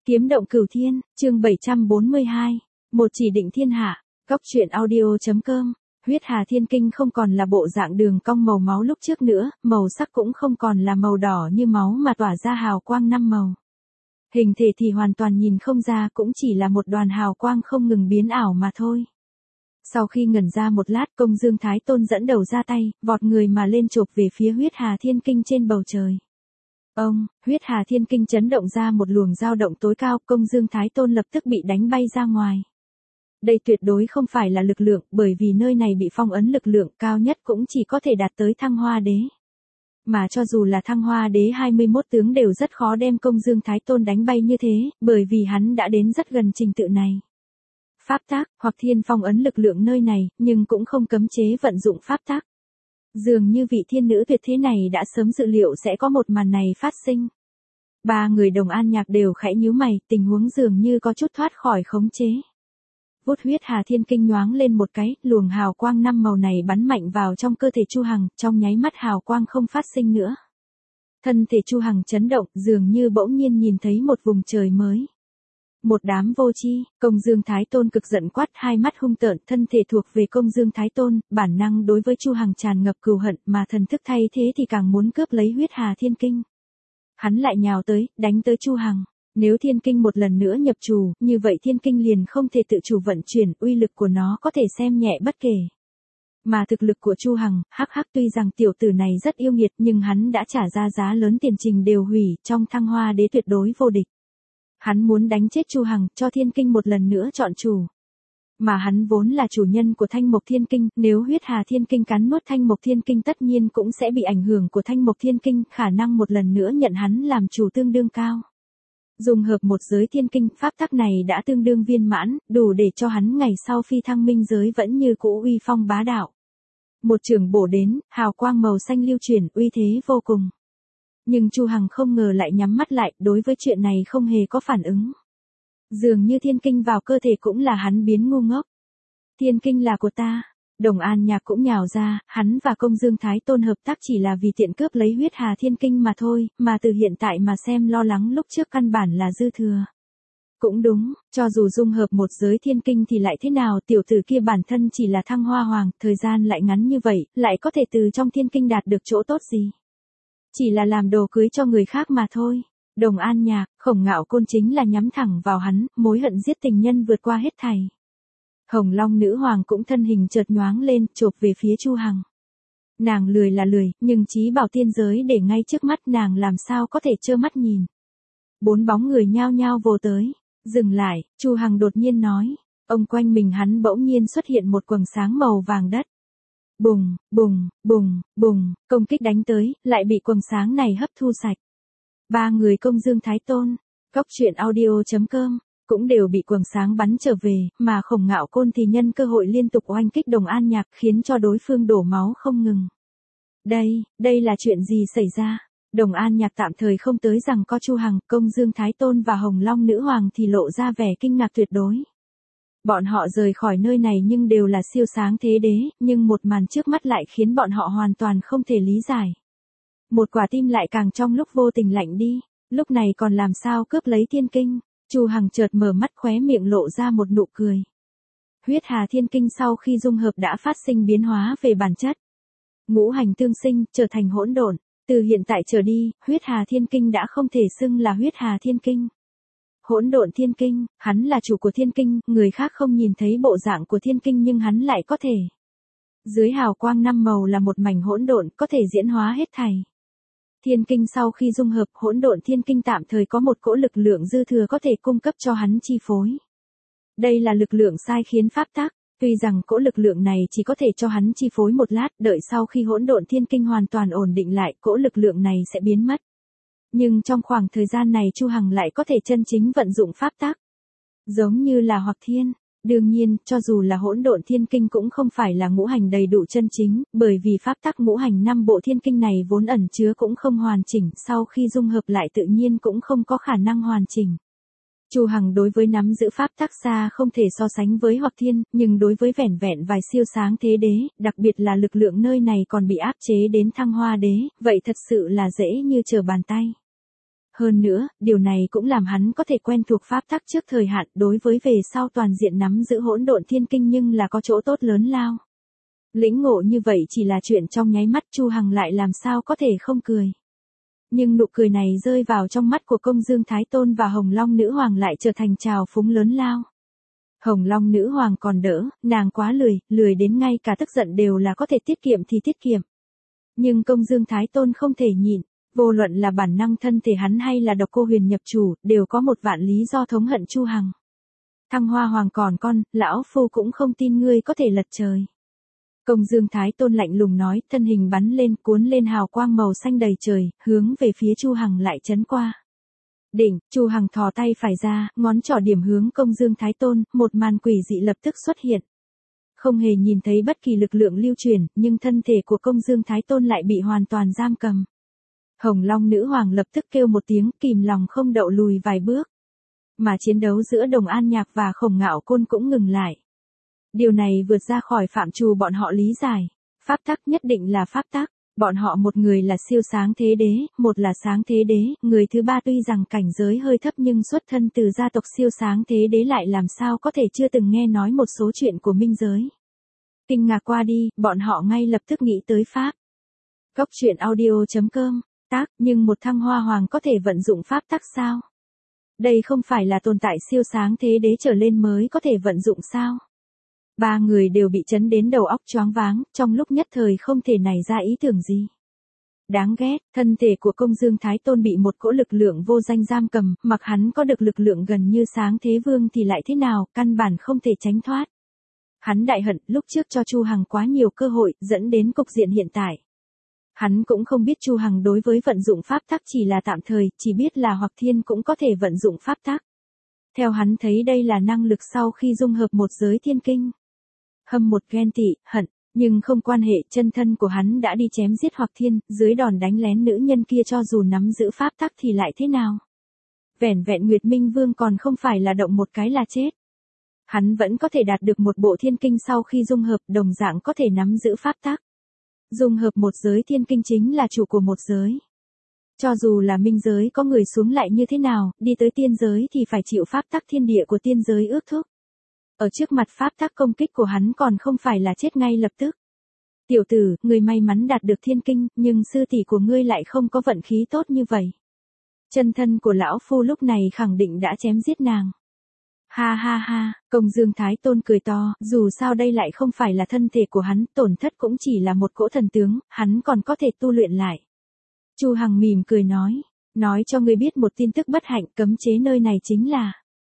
Kiếm động cửu thiên, chương 742. Một chỉ định thiên hạ. Góc truyện audio.com. Huyết Hà Thiên Kinh không còn là bộ dạng đường cong màu máu lúc trước nữa, màu sắc cũng không còn là màu đỏ như máu mà tỏa ra hào quang năm màu. Hình thể thì hoàn toàn nhìn không ra, cũng chỉ là một đoàn hào quang không ngừng biến ảo mà thôi. Sau khi ngẩn ra một lát, Công Dương Thái Tôn dẫn đầu ra tay, vọt người mà lên chộp về phía Huyết Hà Thiên Kinh trên bầu trời. Huyết Hà Thiên Kinh chấn động ra một luồng dao động tối cao, Công Dương Thái Tôn lập tức bị đánh bay ra ngoài. Đây tuyệt đối không phải là lực lượng, bởi vì nơi này bị phong ấn, lực lượng cao nhất cũng chỉ có thể đạt tới Thăng Hoa Đế. Mà cho dù là Thăng Hoa Đế 21 tướng đều rất khó đem Công Dương Thái Tôn đánh bay như thế, bởi vì hắn đã đến rất gần trình tự này. Pháp tắc, hoặc thiên phong ấn lực lượng nơi này, nhưng cũng không cấm chế vận dụng pháp tắc. Dường như vị thiên nữ tuyệt thế này đã sớm dự liệu sẽ có một màn này phát sinh. Ba người Đồng An Nhạc đều khẽ nhíu mày, tình huống dường như có chút thoát khỏi khống chế. Vút Huyết Hà Thiên Kinh nhoáng lên một cái, luồng hào quang năm màu này bắn mạnh vào trong cơ thể Chu Hằng, trong nháy mắt hào quang không phát sinh nữa. Thân thể Chu Hằng chấn động, dường như bỗng nhiên nhìn thấy một vùng trời mới. Một đám vô tri, Công Dương Thái Tôn cực giận quát, hai mắt hung tợn, thân thể thuộc về Công Dương Thái Tôn, bản năng đối với Chu Hằng tràn ngập cừu hận, mà thần thức thay thế thì càng muốn cướp lấy Huyết Hà Thiên Kinh. Hắn lại nhào tới, đánh tới Chu Hằng. Nếu Thiên Kinh một lần nữa nhập chủ, như vậy Thiên Kinh liền không thể tự chủ vận chuyển, uy lực của nó có thể xem nhẹ bất kể. Mà thực lực của Chu Hằng, tuy rằng tiểu tử này rất yêu nghiệt nhưng hắn đã trả ra giá lớn, tiền trình đều hủy, trong Thăng Hoa Đế tuyệt đối vô địch. Hắn muốn đánh chết Chu Hằng, cho Thiên Kinh một lần nữa chọn chủ. Mà hắn vốn là chủ nhân của Thanh Mộc Thiên Kinh, nếu Huyết Hà Thiên Kinh cắn nuốt Thanh Mộc Thiên Kinh tất nhiên cũng sẽ bị ảnh hưởng của Thanh Mộc Thiên Kinh, khả năng một lần nữa nhận hắn làm chủ tương đương cao. Dùng hợp một giới thiên kinh, pháp tắc này đã tương đương viên mãn, đủ để cho hắn ngày sau phi thăng minh giới vẫn như cũ uy phong bá đạo. Một trường bổ đến, hào quang màu xanh lưu chuyển, uy thế vô cùng. Nhưng Chu Hằng không ngờ lại nhắm mắt lại, đối với chuyện này không hề có phản ứng. Dường như thiên kinh vào cơ thể cũng là hắn biến ngu ngốc. Thiên kinh là của ta. Đồng An Nhạc cũng nhào ra, hắn và Công Dương Thái Tôn hợp tác chỉ là vì tiện cướp lấy Huyết Hà Thiên Kinh mà thôi, mà từ hiện tại mà xem lo lắng lúc trước căn bản là dư thừa. Cũng đúng, cho dù dung hợp một giới thiên kinh thì lại thế nào, tiểu tử kia bản thân chỉ là Thăng Hoa Hoàng, thời gian lại ngắn như vậy, lại có thể từ trong thiên kinh đạt được chỗ tốt gì. Chỉ là làm đồ cưới cho người khác mà thôi. Đồng An Nhạc, Khổng Ngạo Côn chính là nhắm thẳng vào hắn, mối hận giết tình nhân vượt qua hết thảy. Hồng Long Nữ Hoàng cũng thân hình chợt nhoáng lên, chộp về phía Chu Hằng. Nàng lười là lười, nhưng chí bảo tiên giới để ngay trước mắt, nàng làm sao có thể trơ mắt nhìn. Bốn bóng người nhao nhao vồ tới. Dừng lại, Chu Hằng đột nhiên nói. Ông quanh mình hắn bỗng nhiên xuất hiện một quầng sáng màu vàng đất. Bùng, bùng, bùng, bùng, công kích đánh tới, lại bị quầng sáng này hấp thu sạch. Ba người Công Dương Thái Tôn, Góc truyện audio.com, cũng đều bị quầng sáng bắn trở về, mà Khổng Ngạo Côn thì nhân cơ hội liên tục oanh kích Đồng An Nhạc, khiến cho đối phương đổ máu không ngừng. Đây là chuyện gì xảy ra? Đồng An Nhạc tạm thời không tới rằng có Chu Hằng, Công Dương Thái Tôn và Hồng Long Nữ Hoàng thì lộ ra vẻ kinh ngạc tuyệt đối. Bọn họ rời khỏi nơi này nhưng đều là siêu sáng thế đế, nhưng một màn trước mắt lại khiến bọn họ hoàn toàn không thể lý giải. Một quả tim lại càng trong lúc vô tình lạnh đi, lúc này còn làm sao cướp lấy thiên kinh. Chu Hằng chợt mở mắt, khóe miệng lộ ra một nụ cười. Huyết Hà Thiên Kinh sau khi dung hợp đã phát sinh biến hóa về bản chất. Ngũ hành tương sinh, trở thành hỗn độn. Từ hiện tại trở đi, Huyết Hà Thiên Kinh đã không thể xưng là Huyết Hà Thiên Kinh. Hỗn độn thiên kinh, hắn là chủ của thiên kinh, người khác không nhìn thấy bộ dạng của thiên kinh nhưng hắn lại có thể. Dưới hào quang năm màu là một mảnh hỗn độn, có thể diễn hóa hết thảy. Thiên kinh sau khi dung hợp, hỗn độn thiên kinh tạm thời có một cỗ lực lượng dư thừa có thể cung cấp cho hắn chi phối. Đây là lực lượng sai khiến pháp tắc, tuy rằng cỗ lực lượng này chỉ có thể cho hắn chi phối một lát, đợi sau khi hỗn độn thiên kinh hoàn toàn ổn định lại, cỗ lực lượng này sẽ biến mất. Nhưng trong khoảng thời gian này Chu Hằng lại có thể chân chính vận dụng pháp tắc. Giống như là Hoặc Thiên. Đương nhiên, cho dù là hỗn độn thiên kinh cũng không phải là ngũ hành đầy đủ chân chính, bởi vì pháp tắc ngũ hành năm bộ thiên kinh này vốn ẩn chứa cũng không hoàn chỉnh, sau khi dung hợp lại tự nhiên cũng không có khả năng hoàn chỉnh. Chu Hằng đối với nắm giữ pháp tắc xa không thể so sánh với Hoặc Thiên, nhưng đối với vẻn vẹn vài siêu sáng thế đế, đặc biệt là lực lượng nơi này còn bị áp chế đến Thăng Hoa Đế, vậy thật sự là dễ như trở bàn tay. Hơn nữa, điều này cũng làm hắn có thể quen thuộc pháp tắc trước thời hạn, đối với về sau toàn diện nắm giữ hỗn độn thiên kinh nhưng là có chỗ tốt lớn lao. Lĩnh ngộ như vậy chỉ là chuyện trong nháy mắt, Chu Hằng lại làm sao có thể không cười. Nhưng nụ cười này rơi vào trong mắt của Công Dương Thái Tôn và Hồng Long Nữ Hoàng lại trở thành trào phúng lớn lao. Hồng Long Nữ Hoàng còn đỡ, nàng quá lười đến ngay cả tức giận đều là có thể tiết kiệm thì tiết kiệm. Nhưng Công Dương Thái Tôn không thể nhịn, vô luận là bản năng thân thể hắn hay là Độc Cô Huyền nhập chủ, đều có một vạn lý do thống hận Chu Hằng. Thăng Hoa Hoàng còn con, lão phu cũng không tin ngươi có thể lật trời. Công Dương Thái Tôn lạnh lùng nói, thân hình bắn lên, cuốn lên hào quang màu xanh đầy trời, hướng về phía Chu Hằng lại chấn qua. Đỉnh, Chu Hằng thò tay phải ra, ngón trỏ điểm hướng Công Dương Thái Tôn, một màn quỷ dị lập tức xuất hiện. Không hề nhìn thấy bất kỳ lực lượng lưu truyền, nhưng thân thể của Công Dương Thái Tôn lại bị hoàn toàn giam cầm. Hồng Long Nữ Hoàng lập tức kêu một tiếng, kìm lòng không đậu lùi vài bước. Mà chiến đấu giữa Đồng An Nhạc và Khổng Ngạo Côn cũng ngừng lại. Điều này vượt ra khỏi phạm trù bọn họ lý giải. Pháp tắc nhất định là pháp tắc. Bọn họ một người là siêu sáng thế đế, một là sáng thế đế, người thứ ba tuy rằng cảnh giới hơi thấp nhưng xuất thân từ gia tộc siêu sáng thế đế lại làm sao có thể chưa từng nghe nói một số chuyện của minh giới. Kinh ngạc qua đi, bọn họ ngay lập tức nghĩ tới pháp. Góc truyện audio.com, tác, nhưng một Thăng Hoa Hoàng có thể vận dụng pháp tắc sao? Đây không phải là tồn tại siêu sáng thế đế trở lên mới có thể vận dụng sao? Ba người đều bị chấn đến đầu óc choáng váng, trong lúc nhất thời không thể nảy ra ý tưởng gì. Đáng ghét, thân thể của Công Dương Thái Tôn bị một cỗ lực lượng vô danh giam cầm, mặc hắn có được lực lượng gần như sáng thế vương thì lại thế nào, căn bản không thể tránh thoát. Hắn đại hận lúc trước cho Chu Hằng quá nhiều cơ hội, dẫn đến cục diện hiện tại. Hắn cũng không biết Chu Hằng đối với vận dụng pháp tắc chỉ là tạm thời, chỉ biết là Hoặc Thiên cũng có thể vận dụng pháp tắc. Theo hắn thấy đây là năng lực sau khi dung hợp một giới thiên kinh. Hâm một ghen tị, hận, nhưng không quan hệ, chân thân của hắn đã đi chém giết Hoặc Thiên, dưới đòn đánh lén nữ nhân kia cho dù nắm giữ pháp tắc thì lại thế nào. Vẻn vẹn Nguyệt Minh Vương còn không phải là động một cái là chết. Hắn vẫn có thể đạt được một bộ thiên kinh sau khi dung hợp, đồng dạng có thể nắm giữ pháp tắc. Dung hợp một giới thiên kinh chính là chủ của một giới. Cho dù là minh giới có người xuống lại như thế nào, đi tới tiên giới thì phải chịu pháp tắc thiên địa của tiên giới ước thúc. Ở trước mặt pháp tắc công kích của hắn còn không phải là chết ngay lập tức. Tiểu tử, ngươi may mắn đạt được thiên kinh, nhưng sư tỷ của ngươi lại không có vận khí tốt như vậy. Chân thân của lão phu lúc này khẳng định đã chém giết nàng. Ha ha ha, Công Dương Thái Tôn cười to, dù sao đây lại không phải là thân thể của hắn, tổn thất cũng chỉ là một cỗ thần tướng, hắn còn có thể tu luyện lại. Chu Hằng mỉm cười nói cho ngươi biết một tin tức bất hạnh, cấm chế nơi này chính là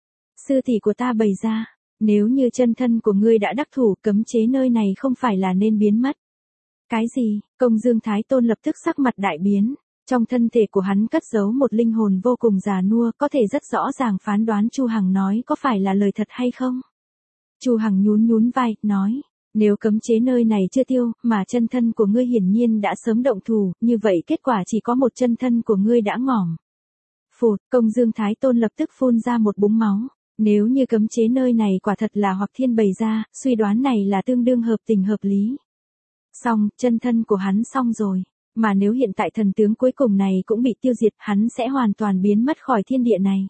sư tỷ của ta bày ra, nếu như chân thân của ngươi đã đắc thủ, cấm chế nơi này không phải là nên biến mất. Cái gì? Công Dương Thái Tôn lập tức sắc mặt đại biến. Trong thân thể của hắn cất giấu một linh hồn vô cùng già nua, có thể rất rõ ràng phán đoán Chu Hằng nói có phải là lời thật hay không. Chu Hằng nhún vai, nói, nếu cấm chế nơi này chưa tiêu, mà chân thân của ngươi hiển nhiên đã sớm động thủ, như vậy kết quả chỉ có một chân thân của ngươi đã ngỏm. Phụt, Công Dương Thái Tôn lập tức phun ra một búng máu. Nếu như cấm chế nơi này quả thật là Hoặc Thiên bày ra, suy đoán này là tương đương hợp tình hợp lý. Xong, chân thân của hắn xong rồi. Mà nếu hiện tại thần tướng cuối cùng này cũng bị tiêu diệt, hắn sẽ hoàn toàn biến mất khỏi thiên địa này.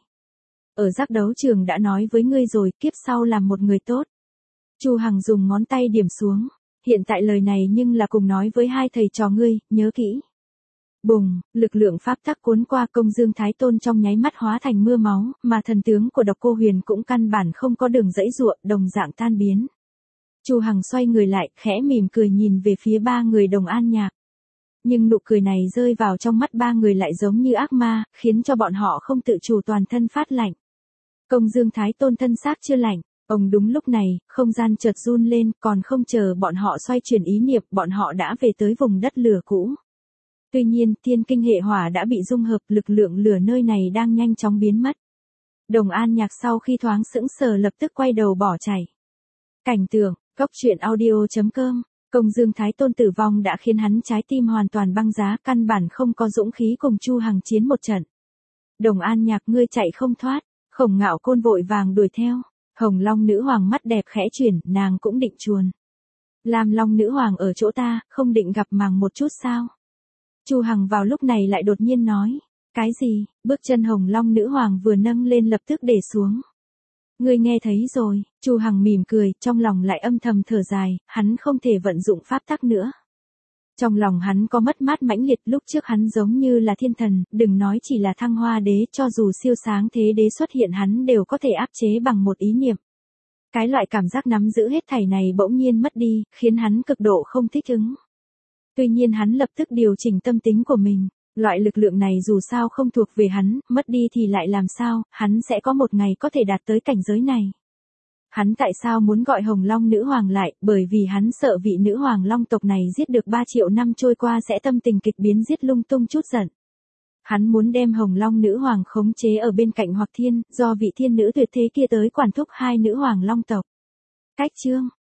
Ở giác đấu trường đã nói với ngươi rồi, kiếp sau làm một người tốt. Chu Hằng dùng ngón tay điểm xuống. Hiện tại lời này nhưng là cùng nói với hai thầy trò ngươi, nhớ kỹ. Bùng, lực lượng pháp tắc cuốn qua Công Dương Thái Tôn trong nháy mắt hóa thành mưa máu, mà thần tướng của Độc Cô Huyền cũng căn bản không có đường dãy dụa, đồng dạng tan biến. Chu Hằng xoay người lại, khẽ mỉm cười nhìn về phía ba người Đồng An Nhạc. Nhưng nụ cười này rơi vào trong mắt ba người lại giống như ác ma, khiến cho bọn họ không tự chủ toàn thân phát lạnh. Công Dương Thái Tôn thân xác chưa lạnh, ông đúng lúc này, không gian chợt run lên, còn không chờ bọn họ xoay chuyển ý niệm, bọn họ đã về tới vùng đất lửa cũ. Tuy nhiên, thiên kinh hệ hỏa đã bị dung hợp, lực lượng lửa nơi này đang nhanh chóng biến mất. Đồng An Nhạc sau khi thoáng sững sờ lập tức quay đầu bỏ chạy. Cảnh tượng, góc truyện audio.com. Công Dương Thái Tôn tử vong đã khiến hắn trái tim hoàn toàn băng giá, căn bản không có dũng khí cùng Chu Hằng chiến một trận. Đồng An Nhạc, ngươi chạy không thoát. Khổng Ngạo Côn vội vàng đuổi theo. Hồng Long Nữ Hoàng mắt đẹp khẽ chuyển, nàng cũng định chuồn. Lam Long Nữ Hoàng ở chỗ ta, không định gặp màng một chút sao? Chu Hằng vào lúc này lại đột nhiên nói. Cái gì? Bước chân Hồng Long nữ hoàng vừa nâng lên lập tức để xuống. Ngươi nghe thấy rồi, Chu Hằng mỉm cười, trong lòng lại âm thầm thở dài, hắn không thể vận dụng pháp tắc nữa. Trong lòng hắn có mất mát mãnh liệt, lúc trước hắn giống như là thiên thần, đừng nói chỉ là Thăng Hoa đế, cho dù siêu sáng thế đế xuất hiện hắn đều có thể áp chế bằng một ý niệm. Cái loại cảm giác nắm giữ hết thảy này bỗng nhiên mất đi, khiến hắn cực độ không thích ứng. Tuy nhiên hắn lập tức điều chỉnh tâm tính của mình. Loại lực lượng này dù sao không thuộc về hắn, mất đi thì lại làm sao, hắn sẽ có một ngày có thể đạt tới cảnh giới này. Hắn tại sao muốn gọi Hồng Long nữ hoàng lại, bởi vì hắn sợ vị nữ hoàng long tộc này giết được 3 triệu năm trôi qua sẽ tâm tình kịch biến giết lung tung chút giận. Hắn muốn đem Hồng Long nữ hoàng khống chế ở bên cạnh Hoặc Thiên, do vị thiên nữ tuyệt thế kia tới quản thúc hai nữ hoàng long tộc. Cách chương